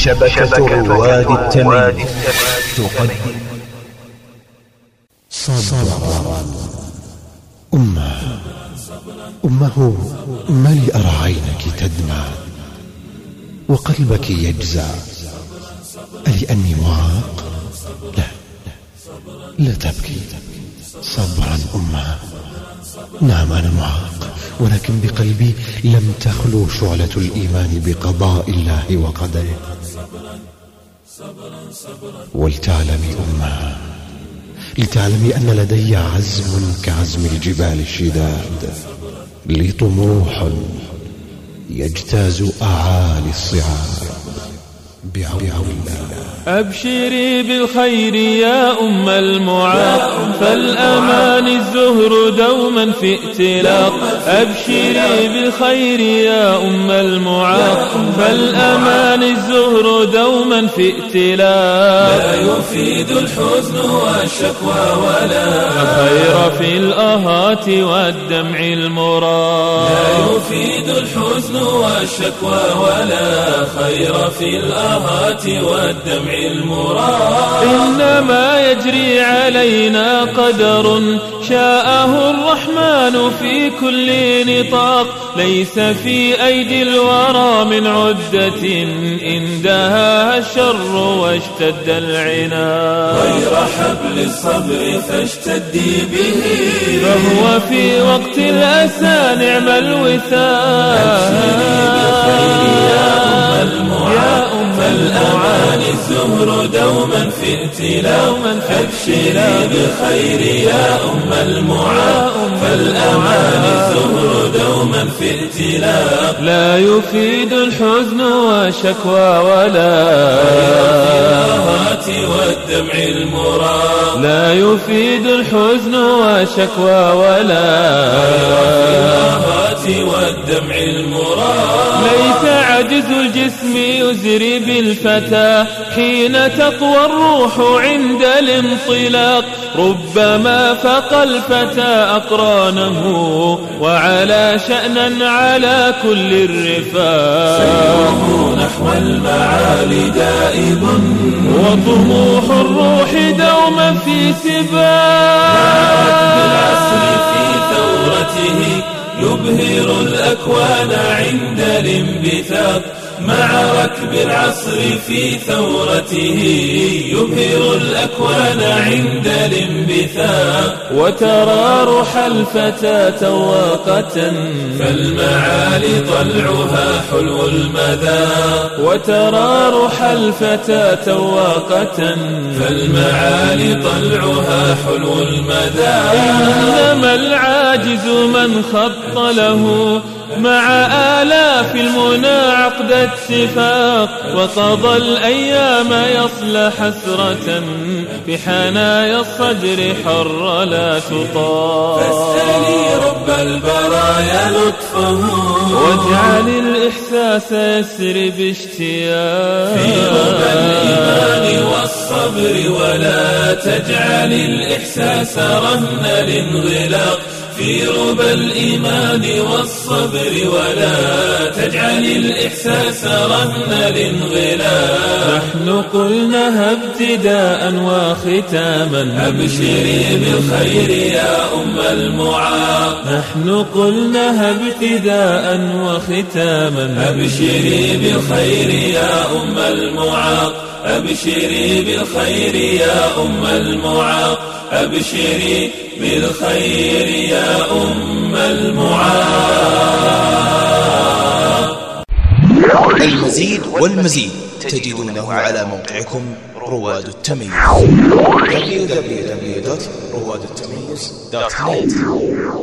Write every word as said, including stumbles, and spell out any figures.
شبكة رواد التمييز تقدم صبرا أمه أمه ملئ رعينك تدمع وقلبك يجزع ألأني معاق؟ لا لا تبكي. صبرا أمه، نعم أنا معاق، ولكن بقلبي لم تخلو شعلة الإيمان بقضاء الله وقدره. ولتعلمي أمه، لتعلمي أن لدي عزم كعزم الجبال الشداد، لي طموح يجتاز أعالي الصعاب بعون الله. أبشري بالخير يا أم المعاق، فالأمان الزهر دوما في ائتلاق. أبشري بالخير يا أم المعاق، فالأمان الزهر دوما في ائتلاق. لا يفيد الحزن والشكوى ولا خير في الآهات والدمع المراق. لا يفيد الحزن والشكوى ولا خير في الآهات والدمع المراق. إنما يجري علينا قدر شاءه الرحمن في كل نطاق. ليس في أيدي الورى من عدة إن دهاها الشر واشتد العناق. غير حبل الصبر فاشتدي به، فهو في وقت الأسى نعم الوثاق. فالأمان الزهر دوما في ائتلاق. أبشري بالخير يا أم المعاق، فالأمان الزهر دوما في ائتلاق. لا يفيد الحزن والشكوى ولا الآهات والدمع المراق. لا يفيد الحزن والشكوى ولا الآهات والدمع المراق. ليس عجز الجسم يزري بالفتى حين تطوى الروح عند الانطلاق. ربما فقى الفتى أقرانه وعلى شأنا على كل الرفاق. سيره نحو المعالي دائب، وطموح الروح دوما في سباق. بالعصر في ثورته يبهر الأكوان عند الانبثاق. مع ركب العصر في ثورته يبهر الأكوان عند الانبثاق. وترى روح الفتى تواقة، فالمعالي طلعها حلو المذاق. وترى روح الفتى تواقة، فالمعالي طلعها حلو المذاق. إنما العاجز من خط له مع آلاف المنى عقد اتفاق. وقضى الأيام يصلى حسرة في حنايا الصدر حر لا تطاق. فاسألي رب البرايا لطفه، واجعل الإحساس يسري باشتياق. في ربى الإيمان والصبر ولا تجعل الإحساس رهن الانغلاق. في ربى الإيمان والصبر ولا تجعل الإحساس رهن الانغلاق. نحن قلناها ابتداء وختاما، أبشري بالخير يا أم المعاق. نحن قلناها ابتداء وختاما، أبشري بالخير يا أم المعاق. أبشري بالخير يا أم المعاق. أبشري بالخير يا أم المعاق. المزيد والمزيد تجدونه على موقعكم رواد التمييز دبليو دبليو دبليو دوت رواد التمييز دوت نت.